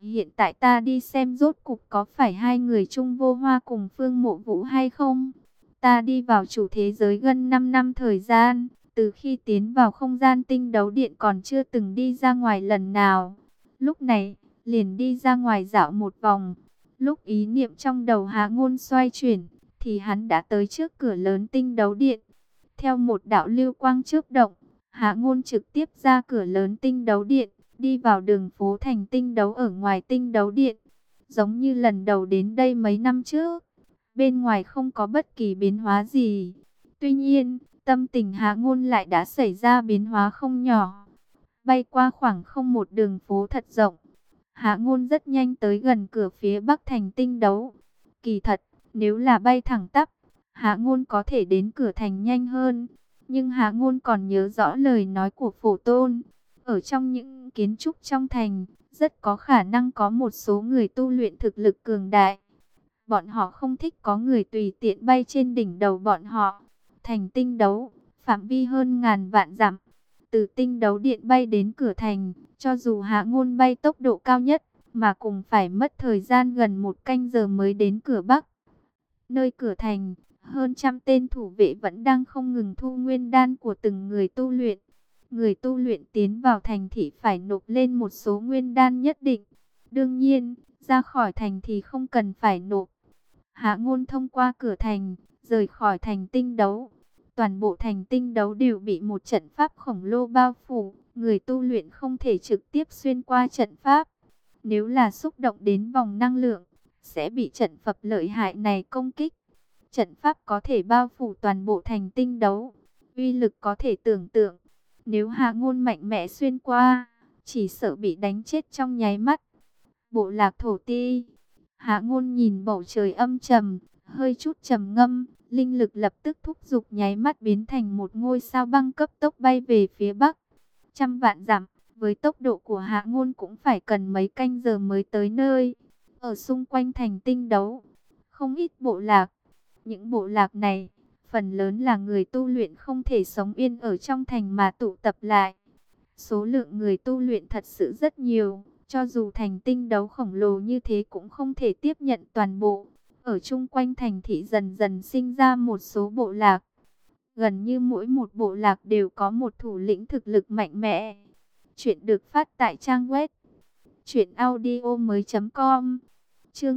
Hiện tại ta đi xem rốt cục có phải hai người Trung Vô Hoa cùng Phương Mộ Vũ hay không? Ta đi vào chủ thế giới gần 5 năm thời gian, từ khi tiến vào không gian tinh đấu điện còn chưa từng đi ra ngoài lần nào. Lúc này, liền đi ra ngoài dạo một vòng. Lúc ý niệm trong đầu Hạ Ngôn xoay chuyển, thì hắn đã tới trước cửa lớn tinh đấu điện. Theo một đạo lưu quang chớp động, Hạ Ngôn trực tiếp ra cửa lớn tinh đấu điện, đi vào đường phố thành tinh đấu ở ngoài tinh đấu điện. Giống như lần đầu đến đây mấy năm trước, bên ngoài không có bất kỳ biến hóa gì. Tuy nhiên, tâm tình Hạ Ngôn lại đã xảy ra biến hóa không nhỏ. Bay qua khoảng không một đường phố thật rộng, Hạ Ngôn rất nhanh tới gần cửa phía bắc thành tinh đấu. Kỳ thật, nếu là bay thẳng tắp, Hạ Ngôn có thể đến cửa thành nhanh hơn. Nhưng Hạ Ngôn còn nhớ rõ lời nói của Phổ Tôn. Ở trong những kiến trúc trong thành, rất có khả năng có một số người tu luyện thực lực cường đại. Bọn họ không thích có người tùy tiện bay trên đỉnh đầu bọn họ. Thành tinh đấu, phạm vi hơn ngàn vạn dặm. Từ tinh đấu điện bay đến cửa thành, cho dù Hạ Ngôn bay tốc độ cao nhất, mà cũng phải mất thời gian gần 1 canh giờ mới đến cửa Bắc. Nơi cửa thành, hơn trăm tên thủ vệ vẫn đang không ngừng thu nguyên đan của từng người tu luyện. Người tu luyện tiến vào thành thị phải nộp lên một số nguyên đan nhất định. Đương nhiên, ra khỏi thành thì không cần phải nộp. Hạ Ngôn thông qua cửa thành, rời khỏi thành tinh đấu. Toàn bộ thành tinh đấu đều bị một trận pháp khổng lồ bao phủ. Người tu luyện không thể trực tiếp xuyên qua trận pháp. Nếu là xúc động đến vòng năng lượng, sẽ bị trận pháp lợi hại này công kích. Trận pháp có thể bao phủ toàn bộ thành tinh đấu. Uy lực có thể tưởng tượng. Nếu Hạ Ngôn mạnh mẽ xuyên qua, chỉ sợ bị đánh chết trong nháy mắt. Bộ lạc thổ ti. Hạ Ngôn nhìn bầu trời âm trầm, hơi chút trầm ngâm, linh lực lập tức thúc giục nháy mắt biến thành một ngôi sao băng cấp tốc bay về phía bắc. Trăm vạn dặm, với tốc độ của Hạ Ngôn cũng phải cần mấy canh giờ mới tới nơi. Ở xung quanh thành tinh đấu, không ít bộ lạc. Những bộ lạc này, phần lớn là người tu luyện không thể sống yên ở trong thành mà tụ tập lại. Số lượng người tu luyện thật sự rất nhiều. Cho dù thành tinh đấu khổng lồ như thế cũng không thể tiếp nhận toàn bộ. Ở chung quanh thành thị dần dần sinh ra một số bộ lạc. Gần như mỗi một bộ lạc đều có một thủ lĩnh thực lực mạnh mẽ. Chuyện được phát tại trang web truyệnaudiomoi.com. Chương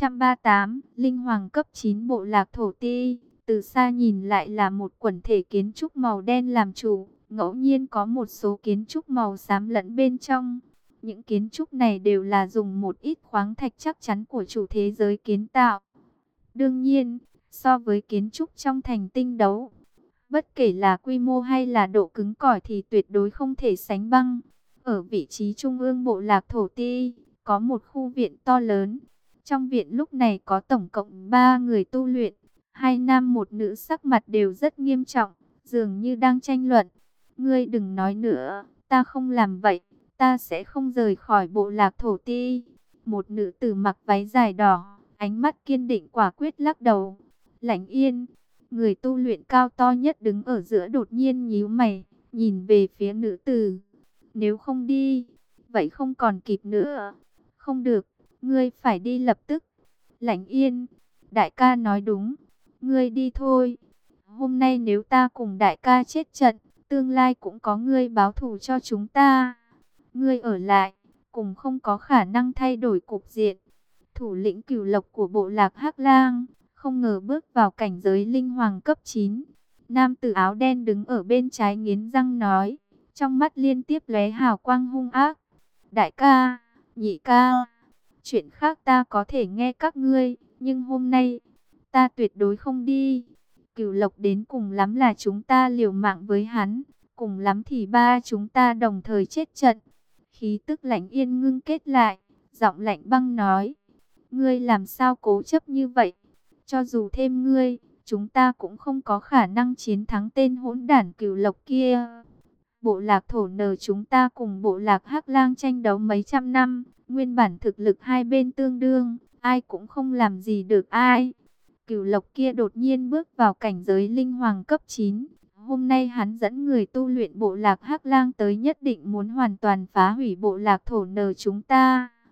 638, Linh Hoàng cấp 9 bộ lạc thổ ti. Từ xa nhìn lại là một quần thể kiến trúc màu đen làm chủ, ngẫu nhiên có một số kiến trúc màu xám lẫn bên trong. Những kiến trúc này đều là dùng một ít khoáng thạch chắc chắn của chủ thế giới kiến tạo. Đương nhiên, so với kiến trúc trong thành tinh đấu, bất kể là quy mô hay là độ cứng cỏi thì tuyệt đối không thể sánh bằng. Ở vị trí trung ương bộ lạc thổ ti, có một khu viện to lớn. Trong viện lúc này có tổng cộng 3 người tu luyện, 2 nam một nữ, sắc mặt đều rất nghiêm trọng, dường như đang tranh luận. Ngươi đừng nói nữa, ta không làm vậy, ta sẽ không rời khỏi bộ lạc thổ ti. Một nữ tử mặc váy dài đỏ, ánh mắt kiên định quả quyết lắc đầu. Lãnh Yên, người tu luyện cao to nhất đứng ở giữa, đột nhiên nhíu mày, nhìn về phía nữ tử. Nếu không đi, vậy không còn kịp nữa. Không được, ngươi phải đi lập tức. Lãnh Yên, đại ca nói đúng, ngươi đi thôi. Hôm nay nếu ta cùng đại ca chết trận, tương lai cũng có ngươi báo thù cho chúng ta. Ngươi ở lại, cùng không có khả năng thay đổi cục diện. Thủ lĩnh Cửu Lộc của bộ lạc Hắc Lang, không ngờ bước vào cảnh giới linh hoàng cấp 9. Nam tử áo đen đứng ở bên trái nghiến răng nói, trong mắt liên tiếp lóe hào quang hung ác. Đại ca, nhị ca, chuyện khác ta có thể nghe các ngươi, nhưng hôm nay, ta tuyệt đối không đi. Cửu Lộc đến cùng lắm là chúng ta liều mạng với hắn, cùng lắm thì ba chúng ta đồng thời chết trận. Khí tức Lãnh Yên ngưng kết lại, giọng lạnh băng nói, ngươi làm sao cố chấp như vậy? Cho dù thêm ngươi, chúng ta cũng không có khả năng chiến thắng tên hỗn đản Cửu Lộc kia. Bộ lạc thổ nờ chúng ta cùng bộ lạc Hắc Lang tranh đấu mấy trăm năm, nguyên bản thực lực hai bên tương đương, ai cũng không làm gì được ai. Cửu Lộc kia đột nhiên bước vào cảnh giới linh hoàng cấp 9. Hôm nay hắn dẫn người tu luyện bộ lạc Hắc Lang tới, nhất định muốn hoàn toàn phá hủy bộ lạc thổ nờ chúng ta.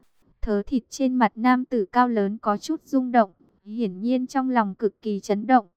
Thớ thịt trên mặt nam tử cao lớn có chút rung động, hiển nhiên trong lòng cực kỳ chấn động.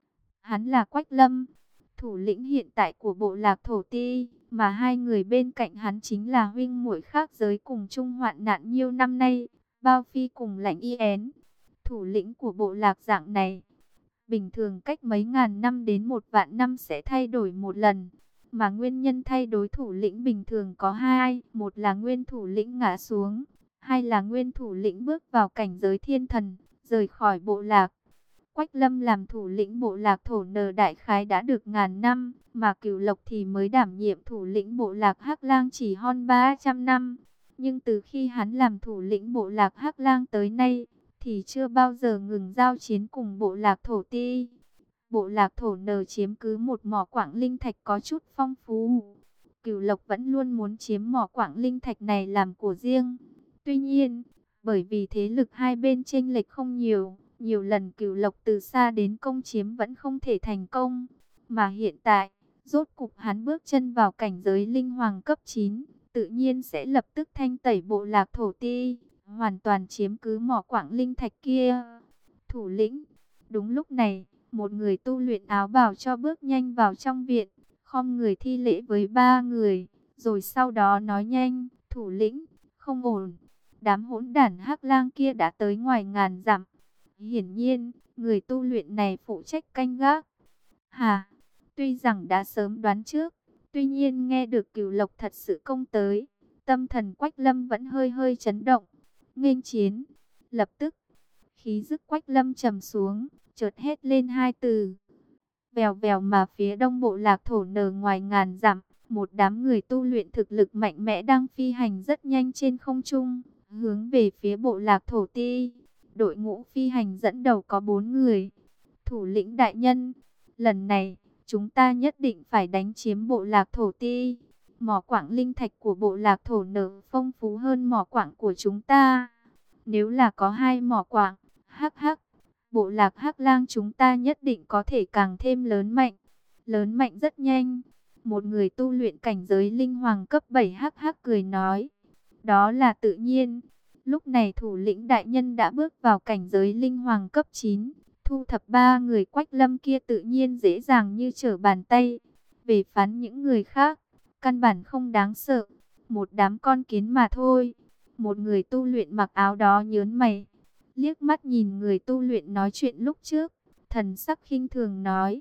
Hắn là Quách Lâm, thủ lĩnh hiện tại của bộ lạc Thổ Ti, mà hai người bên cạnh hắn chính là huynh muội khác giới cùng chung hoạn nạn nhiều năm nay, Bao Phi cùng Lãnh Y Én. Thủ lĩnh của bộ lạc dạng này, bình thường cách mấy ngàn năm đến 1 vạn năm sẽ thay đổi một lần. Mà nguyên nhân thay đổi thủ lĩnh bình thường có hai, một là nguyên thủ lĩnh ngã xuống, hai là nguyên thủ lĩnh bước vào cảnh giới thiên thần, rời khỏi bộ lạc. Quách Lâm làm thủ lĩnh bộ lạc Thổ Nờ đại khái đã được ngàn năm, mà Cửu Lộc thì mới đảm nhiệm thủ lĩnh bộ lạc Hắc Lang chỉ hơn 300 năm. Nhưng từ khi hắn làm thủ lĩnh bộ lạc Hắc Lang tới nay, thì chưa bao giờ ngừng giao chiến cùng bộ lạc Thổ Ti. Bộ lạc Thổ Nờ chiếm cứ một mỏ quặng linh thạch có chút phong phú. Cửu Lộc vẫn luôn muốn chiếm mỏ quặng linh thạch này làm của riêng. Tuy nhiên, bởi vì thế lực hai bên chênh lệch không nhiều, nhiều lần Cửu Lộc từ xa đến công chiếm vẫn không thể thành công. Mà hiện tại, rốt cục hắn bước chân vào cảnh giới linh hoàng cấp 9, tự nhiên sẽ lập tức thanh tẩy bộ lạc Thổ Ti, hoàn toàn chiếm cứ mỏ quặng linh thạch kia. Thủ lĩnh, đúng lúc này, một người tu luyện áo bào cho bước nhanh vào trong viện, khom người thi lễ với ba người, rồi sau đó nói nhanh, thủ lĩnh, không ổn, đám hỗn đản Hắc Lang kia đã tới ngoài ngàn dặm. Hiển nhiên, người tu luyện này phụ trách canh gác. Hà, tuy rằng đã sớm đoán trước, tuy nhiên nghe được Cửu Lộc thật sự công tới, tâm thần Quách Lâm vẫn hơi hơi chấn động. Nghênh chiến, lập tức, khí dứt Quách Lâm trầm xuống, chợt hét lên hai từ. Vèo vèo mà phía đông bộ lạc Thổ Nờ ngoài ngàn dặm, một đám người tu luyện thực lực mạnh mẽ đang phi hành rất nhanh trên không trung, hướng về phía bộ lạc Thổ Ti. Đội ngũ phi hành dẫn đầu có 4 người. Thủ lĩnh đại nhân, lần này, chúng ta nhất định phải đánh chiếm bộ lạc Thổ Ti. Mỏ quặng linh thạch của bộ lạc Thổ Nờ phong phú hơn mỏ quặng của chúng ta. Nếu là có 2 mỏ quặng, hắc hắc, bộ lạc Hắc Lang chúng ta nhất định có thể càng thêm lớn mạnh. Lớn mạnh rất nhanh. Một người tu luyện cảnh giới linh hoàng cấp 7 hắc hắc cười nói. Đó là tự nhiên. Lúc này thủ lĩnh đại nhân đã bước vào cảnh giới linh hoàng cấp 9. Thu thập 3 người Quách Lâm kia tự nhiên dễ dàng như trở bàn tay. Về phán những người khác, căn bản không đáng sợ. Một đám con kiến mà thôi. Một người tu luyện mặc áo đó nhớn mày, liếc mắt nhìn người tu luyện nói chuyện lúc trước, thần sắc khinh thường nói.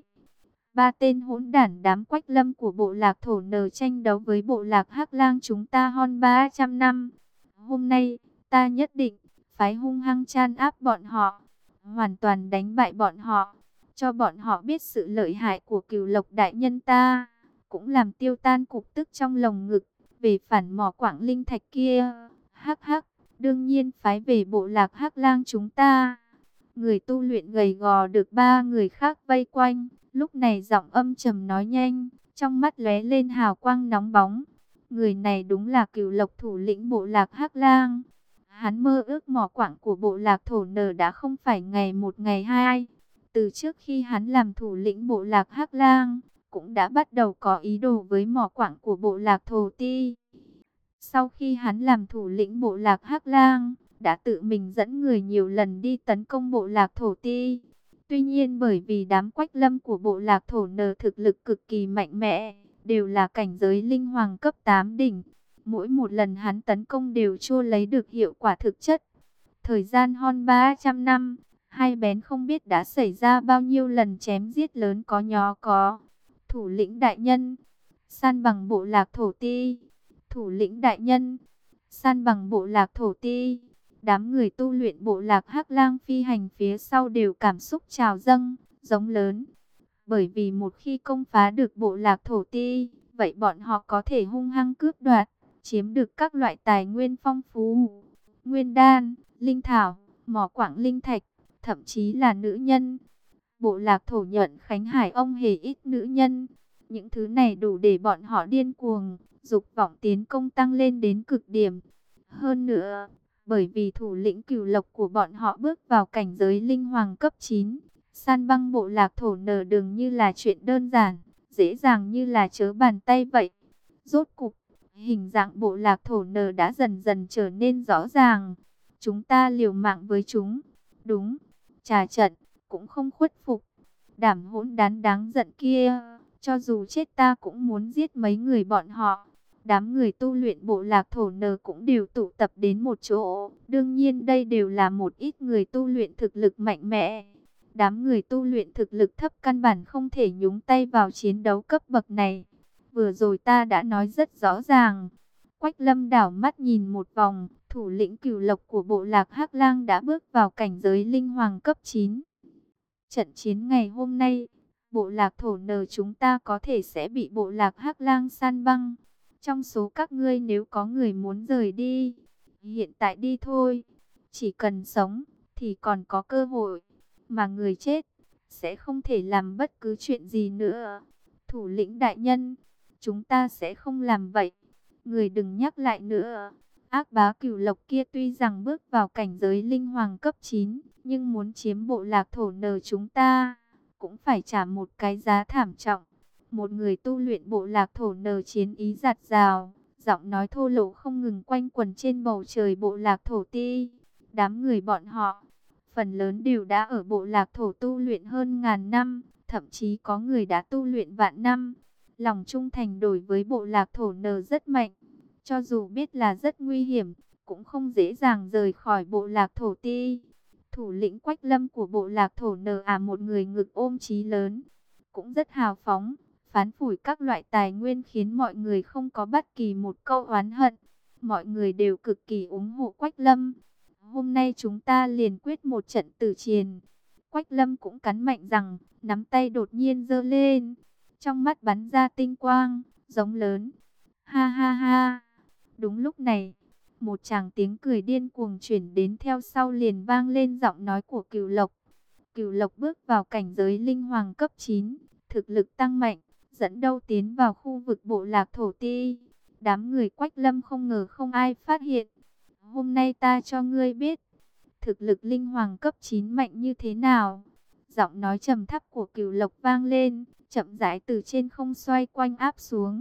3 tên hỗn đản đám Quách Lâm của bộ lạc Thổ Nờ tranh đấu với bộ lạc Hắc Lang chúng ta hơn 300 năm. Hôm nay, ta nhất định phái hung hăng tràn áp bọn họ, hoàn toàn đánh bại bọn họ, cho bọn họ biết sự lợi hại của Cửu Lộc đại nhân ta, cũng làm tiêu tan cục tức trong lồng ngực. Về phản mỏ quặng linh thạch kia, hắc hắc, đương nhiên phái về bộ lạc Hắc Lang chúng ta. Người tu luyện gầy gò được 3 người khác vây quanh, lúc này giọng âm trầm nói nhanh, trong mắt lóe lên hào quang nóng bóng. Người này đúng là Cửu Lộc thủ lĩnh bộ lạc Hắc Lang. Hắn mơ ước mỏ quặng của bộ lạc Thổ Nờ đã không phải ngày một ngày hai. Từ trước khi hắn làm thủ lĩnh bộ lạc Hắc Lang, cũng đã bắt đầu có ý đồ với mỏ quặng của bộ lạc Thổ Ti. Sau khi hắn làm thủ lĩnh bộ lạc Hắc Lang, đã tự mình dẫn người nhiều lần đi tấn công bộ lạc Thổ Ti. Tuy nhiên bởi vì đám Quách Lâm của bộ lạc Thổ Nờ thực lực cực kỳ mạnh mẽ, đều là cảnh giới linh hoàng cấp 8 đỉnh. Mỗi một lần hắn tấn công đều chưa lấy được hiệu quả thực chất. Thời gian hơn 300 năm, hai bén không biết đã xảy ra bao nhiêu lần chém giết lớn có nhỏ có. Thủ lĩnh đại nhân, san bằng bộ lạc Thổ Ti. Thủ lĩnh đại nhân, san bằng bộ lạc Thổ Ti. Đám người tu luyện bộ lạc Hắc Lang phi hành phía sau đều cảm xúc trào dâng, giống lớn. Bởi vì một khi công phá được bộ lạc Thổ Ti, vậy bọn họ có thể hung hăng cướp đoạt, chiếm được các loại tài nguyên phong phú. Nguyên đan, linh thảo, mỏ quặng linh thạch, thậm chí là nữ nhân. Bộ lạc Thổ Nhuận Khánh Hải ông hề ít nữ nhân. Những thứ này đủ để bọn họ điên cuồng, dục vọng tiến công tăng lên đến cực điểm. Hơn nữa, bởi vì thủ lĩnh Cửu Lộc của bọn họ bước vào cảnh giới linh hoàng cấp 9, san băng bộ lạc Thổ Nờ đừng như là chuyện đơn giản, dễ dàng như là chớ bàn tay vậy. Rốt cục, hình dạng bộ lạc Thổ Nờ đã dần dần trở nên rõ ràng. chúng ta liều mạng với chúng. Đúng, trà trận, cũng không khuất phục. Đám hỗn đản đáng giận kia, cho dù chết ta cũng muốn giết mấy người bọn họ. Đám người tu luyện bộ lạc thổ nờ cũng đều tụ tập đến một chỗ. Đương nhiên đây đều là một ít người tu luyện thực lực mạnh mẽ. Đám người tu luyện thực lực thấp căn bản không thể nhúng tay vào chiến đấu cấp bậc này. Vừa rồi ta đã nói rất rõ ràng. Quách Lâm đảo mắt nhìn một vòng, thủ lĩnh Cửu Lộc của bộ lạc Hắc Lang đã bước vào cảnh giới linh hoàng cấp 9. Trận chiến ngày hôm nay, bộ lạc thổ nờ chúng ta có thể sẽ bị bộ lạc Hắc Lang san băng. Trong số các ngươi nếu có người muốn rời đi, hiện tại đi thôi. Chỉ cần sống thì còn có cơ hội, mà người chết sẽ không thể làm bất cứ chuyện gì nữa. Thủ lĩnh đại nhân, chúng ta sẽ không làm vậy. Người đừng nhắc lại nữa. Ác bá Cửu Lộc kia tuy rằng bước vào cảnh giới linh hoàng cấp 9, nhưng muốn chiếm bộ lạc thổ nờ chúng ta, cũng phải trả một cái giá thảm trọng. Một người tu luyện bộ lạc thổ nờ chiến ý giạt rào, giọng nói thô lỗ không ngừng quanh quẩn trên bầu trời bộ lạc thổ ti. Đám người bọn họ, phần lớn đều đã ở bộ lạc thổ tu luyện hơn ngàn năm, thậm chí có người đã tu luyện vạn năm. Lòng trung thành đối với bộ lạc thổ nờ rất mạnh, cho dù biết là rất nguy hiểm, cũng không dễ dàng rời khỏi bộ lạc thổ ti. Thủ lĩnh Quách Lâm của bộ lạc thổ nờ một người ngực ôm chí lớn, cũng rất hào phóng, phán phủi các loại tài nguyên khiến mọi người không có bất kỳ một câu oán hận. Mọi người đều cực kỳ ủng hộ Quách Lâm. Hôm nay chúng ta liền quyết một trận tử chiến. Quách Lâm cũng cắn mạnh rằng, nắm tay đột nhiên giơ lên, trong mắt bắn ra tinh quang, giống lớn. Ha ha ha. Đúng lúc này, một tràng tiếng cười điên cuồng chuyển đến, theo sau liền vang lên giọng nói của Cửu Lộc. Cửu Lộc bước vào cảnh giới linh hoàng cấp 9, thực lực tăng mạnh, dẫn đầu tiến vào khu vực bộ lạc thổ ti. Đám người Quách Lâm không ngờ không ai phát hiện. Hôm nay ta cho ngươi biết, thực lực linh hoàng cấp 9 mạnh như thế nào. Giọng nói trầm thấp của Cửu Lộc vang lên, chậm rãi từ trên không xoay quanh áp xuống.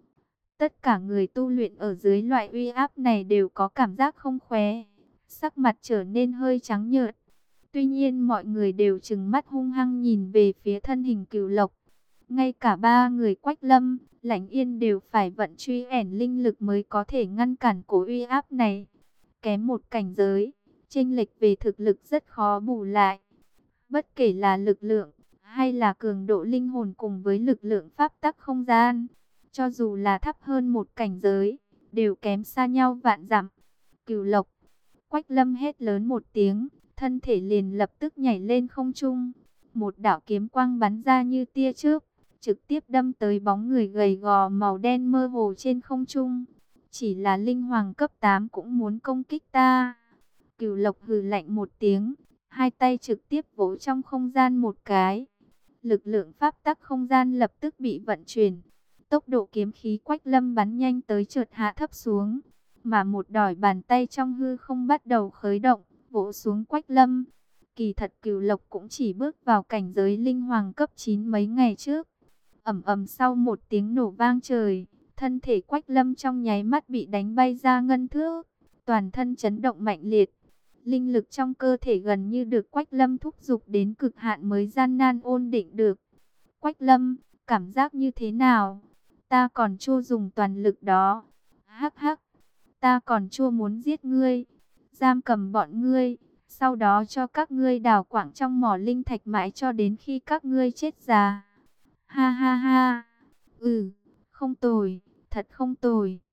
Tất cả người tu luyện ở dưới loại uy áp này đều có cảm giác không khỏe, sắc mặt trở nên hơi trắng nhợt. Tuy nhiên mọi người đều trừng mắt hung hăng nhìn về phía thân hình Cửu Lộc. Ngay cả ba người Quách Lâm, Lãnh Yên đều phải vận truy ẻn linh lực mới có thể ngăn cản cổ uy áp này. Kém một cảnh giới, chênh lệch về thực lực rất khó bù lại. Bất kể là lực lượng hay là cường độ linh hồn cùng với lực lượng pháp tắc không gian, cho dù là thấp hơn một cảnh giới, đều kém xa nhau vạn dặm. Cửu Lộc, Quách Lâm hét lớn một tiếng, thân thể liền lập tức nhảy lên không trung. Một đạo kiếm quang bắn ra như tia chớp, trực tiếp đâm tới bóng người gầy gò màu đen mơ hồ trên không trung. Chỉ là linh hoàng cấp 8 cũng muốn công kích ta. Cửu Lộc hừ lạnh một tiếng, hai tay trực tiếp vỗ trong không gian một cái. Lực lượng pháp tắc không gian lập tức bị vận chuyển. Tốc độ kiếm khí Quách Lâm bắn nhanh tới chợt hạ thấp xuống, mà một đỏi bàn tay trong hư không bắt đầu khởi động, vỗ xuống Quách Lâm. Kỳ thật Cửu Lộc cũng chỉ bước vào cảnh giới linh hoàng cấp 9 mấy ngày trước. Ầm ầm, sau một tiếng nổ vang trời, thân thể Quách Lâm trong nháy mắt bị đánh bay ra ngân thước, toàn thân chấn động mạnh liệt. Linh lực trong cơ thể gần như được Quách Lâm thúc giục đến cực hạn mới gian nan ổn định được. Quách Lâm, cảm giác như thế nào? Ta còn chưa dùng toàn lực đó. Hắc hắc, ta còn chưa muốn giết ngươi, giam cầm bọn ngươi, sau đó cho các ngươi đào quảng trong mỏ linh thạch mãi cho đến khi các ngươi chết già. Ha ha ha. Không tồi, thật không tồi.